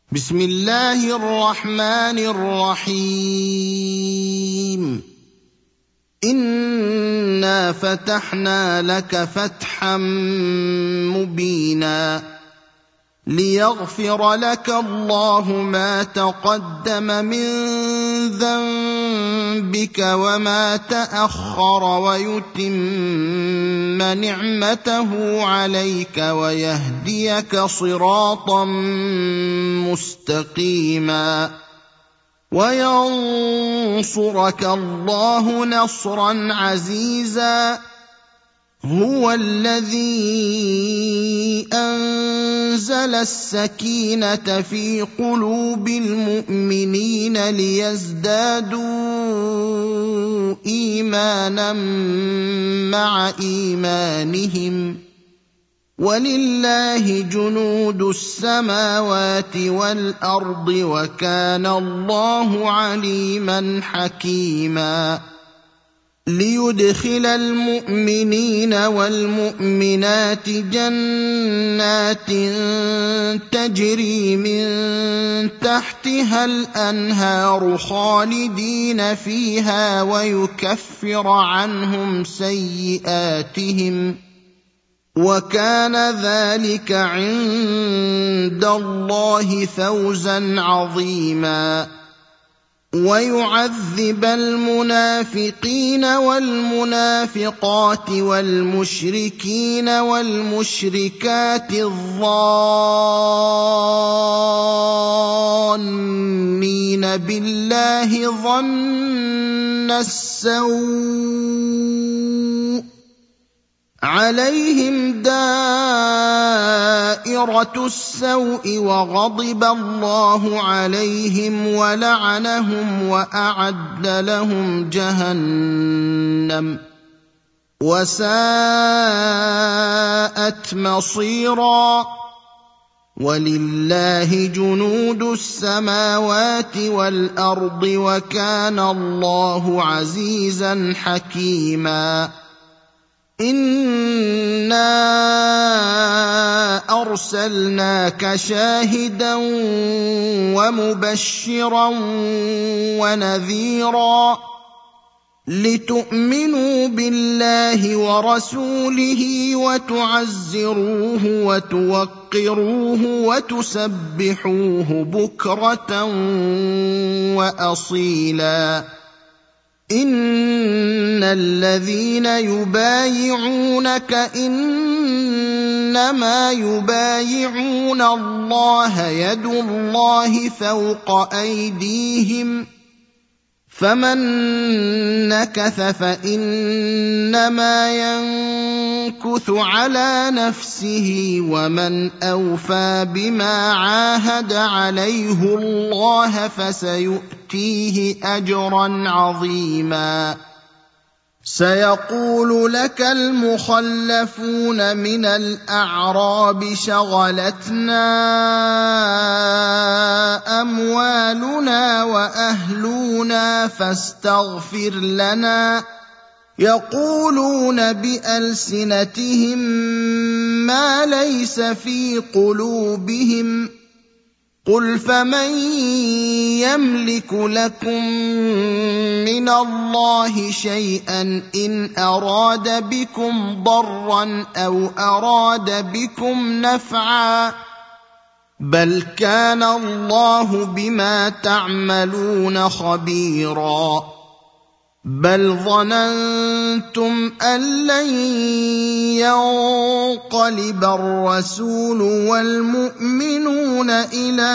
بسم الله الرحمن الرحيم. إنا فتحنا لك فتحا مبينا ليغفر لك الله ما تقدم من ذنبك وما تأخر ويتم نعمته عليك ويهديك صراطا مستقيما وينصرك الله نصرا عزيزا. هو الذي أنزل السكينة في قلوب المؤمنين ليزدادوا إيمانا مع إيمانهم ولله جنود السماوات والأرض وكان الله عليما حكيما. ليدخل المؤمنين والمؤمنات جنات تجري من تحتها الأنهار خالدين فيها ويكفر عنهم سيئاتهم وكان ذلك عند الله فوزا عظيما. ويعذب المنافقين والمنافقات والمشركين والمشركات الظانين بالله ظن السوء عليهم دائرة السوء وغضب الله عليهم ولعنهم وأعد لهم جهنم وساءت مصيرا. ولله جنود السماوات والأرض وكان الله عزيزا حكيما. إنا أرسلناك شاهدا ومبشرا ونذيرا لتؤمنوا بالله ورسوله وتعزروه وتوقروه وتسبحوه بكرة وأصيلا. إن الذين يبايعونك إنما يبايعون الله يد الله فوق أيديهم فمن نكث فإنما ينكث على نفسه ومن أوفى بما عاهد عليه الله فسيؤتيه أجرا عظيما. سيقول لك المخلفون من الأعراب شغلتنا أموالنا وأهلنا فاستغفر لنا. يقولون بألسنتهم ما ليس في قلوبهم قل فمن يملك لكم من الله شيئا إن أراد بكم ضرا أو أراد بكم نفعا بل كان الله بما تعملون خبيرا. بل ظننتم أن لن ينقلب الرسول والمؤمنون إلى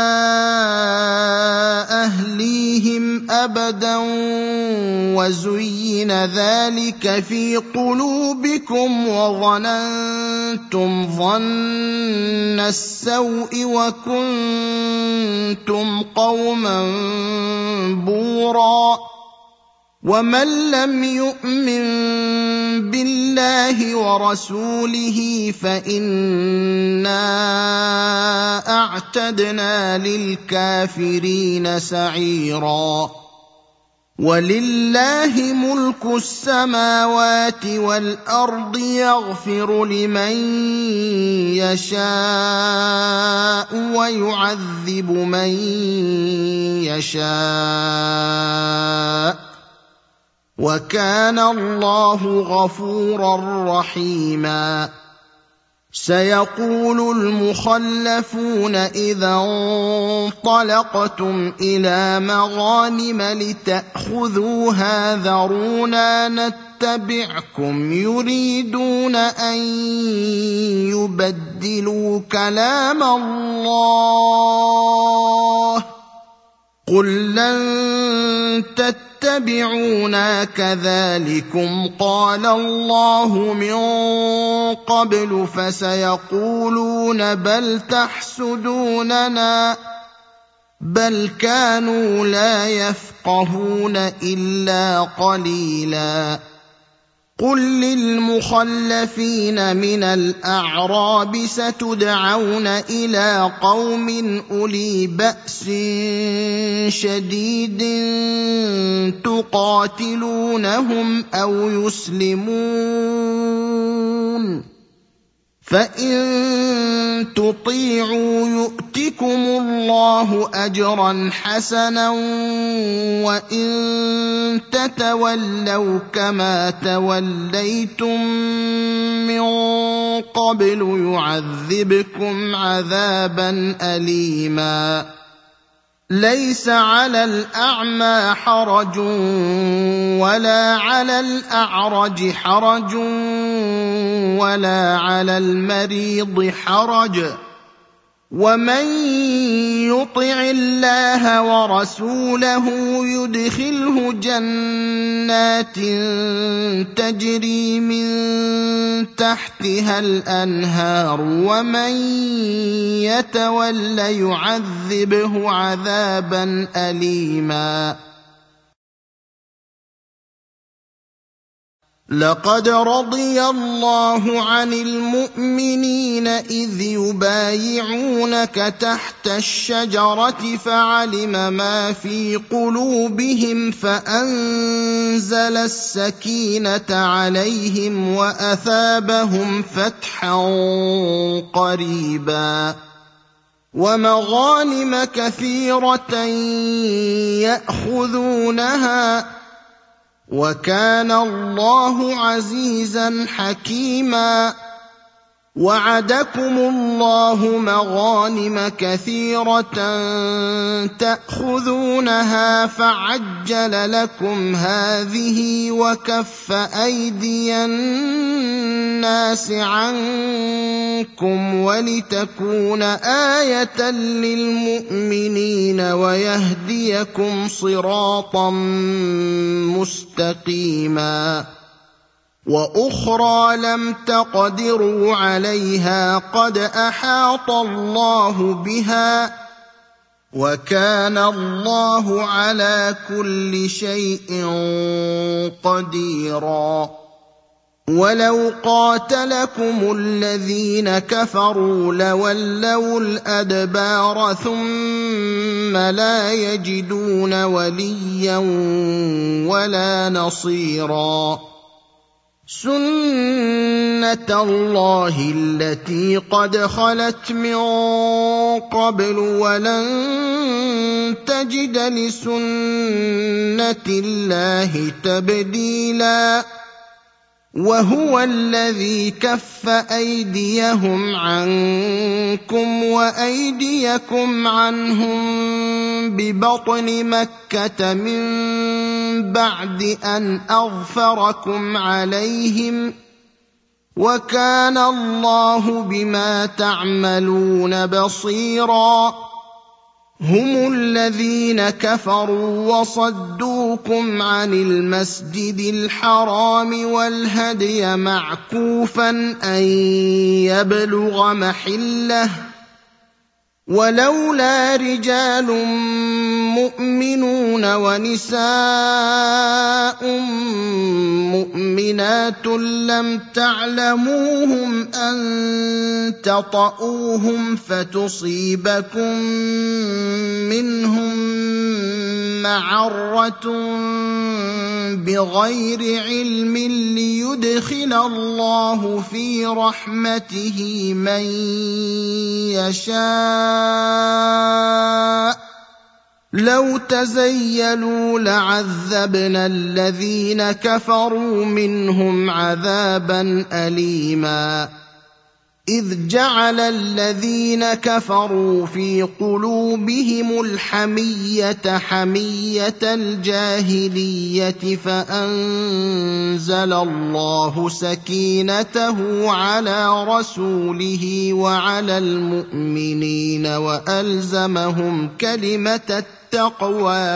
أهليهم أبدا وزين ذلك في قلوبكم وظننتم ظن السوء وكنتم قوما بورا. ومن لم يؤمن بالله ورسوله فإنا أعتدنا للكافرين سعيرا. وَلِلَّهِ مُلْكُ السَّمَاوَاتِ وَالْأَرْضِ يَغْفِرُ لِمَن يَشَاءُ وَيُعَذِّبُ مَن يَشَاءُ ۚ وَكَانَ اللَّهُ غَفُورًا رَّحِيمًا. سيقول المخلفون إذا انطلقتم إلى مغانم لتأخذوها ذرونا نتبعكم يريدون أن يبدلوا كلام الله قل لن تتبعونا كذلكم قال الله من قبل فسيقولون بل تحسدوننا بل كانوا لا يفقهون إلا قليلا. قل للمخلفين من الأعراب ستدعون إلى قوم أولي بأس شديد تقاتلونهم أو يسلمون فإن تطيعوا يؤتكم الله أجرا حسنا وإن تتولوا كما توليتم من قبل يعذبكم عذابا أليما. ليس على الأعمى حرج ولا على الأعرج حرج ولا على المريض حرج ومن يطع الله ورسوله يدخله جنات تجري من تحتها الأنهار ومن يتول يعذبه عذابا أليما. لقد رضي الله عن المؤمنين إذ يبايعونك تحت الشجرة فعلم ما في قلوبهم فأنزل السكينة عليهم وأثابهم فتحا قريبا ومغانم كثيرة يأخذونها وكان الله عزيزا حكيما. وعدكم الله مغانم كثيرة تأخذونها فعجل لكم هذه وكف أيدي الناس عنكم ولتكون آية للمؤمنين ويهديكم صراطا مستقيما. وأخرى لم تقدروا عليها قد أحاط الله بها وكان الله على كل شيء قديرا. ولو قاتلكم الذين كفروا لولوا الأدبار ثم لا يجدون وليا ولا نصيرا. سنة الله التي قد خلت من قبل ولن تجد لسنة الله تبديلا. وهو الذي كف أيديهم عنكم وأيديكم عنهم ببطن مكة من بعد أن أظفركم عليهم وكان الله بما تعملون بصيرا. هم الذين كفروا وصدوكم عن المسجد الحرام والهدي معكوفا أن يبلغ محله ولولا رجال مؤمنون ونساء مؤمنات لم تعلموهم أن تطؤوهم فتصيبكم منهم معرة بغير علم ليدخل الله في رحمته من يشاء لو تزيلوا لعذبنا الذين كفروا منهم عذابا أليما إذ جعل الذين كفروا في قلوبهم الحمية حمية الجاهلية فأنزل الله سكينته على رسوله وعلى المؤمنين وألزمهم كلمة التقوى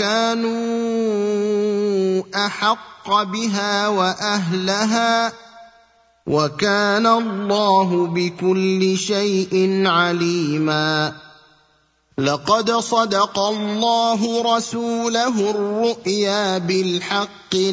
وكانوا أحق بها وأهلها وكان الله بكل شيء عليما لقد صدق الله رسوله الرؤيا بالحق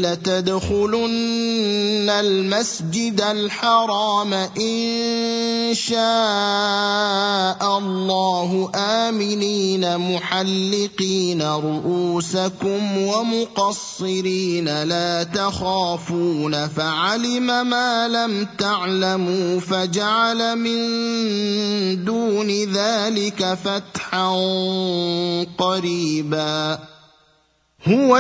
لتدخلن المسجد الحرام إن شاء الله آمنين محلقين رؤوسكم ومقصرين لا تخافون فعلم ما لم تعلموا فجعل من دون ذلك فتحا قريبا هو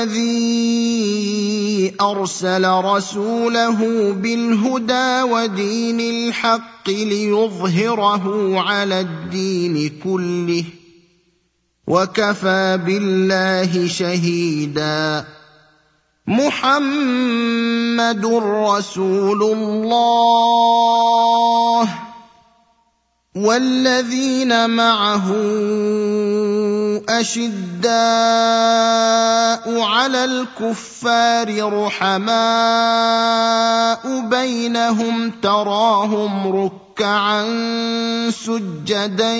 الذي أرسل رسوله بالهدى ودين الحق ليظهره على الدين كله وكفى بالله شهيدا محمد رسول الله والذين معه أشداء على الكفار رحماء بينهم تراهم ركعا سجدا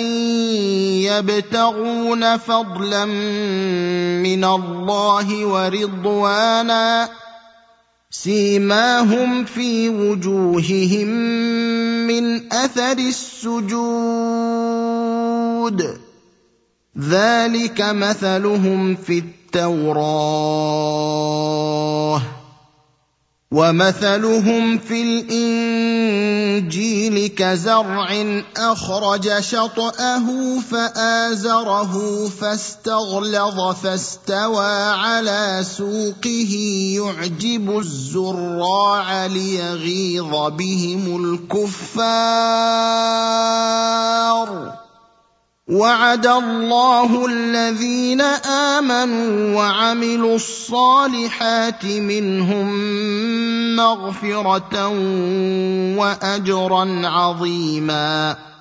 يبتغون فضلا من الله ورضوانا سيماهم في وجوههم من أثر السجود ذلك مثلهم في التوراة ومثلهم في الإنجيل كزرع أخرج شطأه فآزره فاستغلظ فاستوى على سوقه يعجب الزراع ليغيظ بهم الكفار وعد الله الذين آمنوا وعملوا الصالحات منهم مغفرة وأجرا عظيما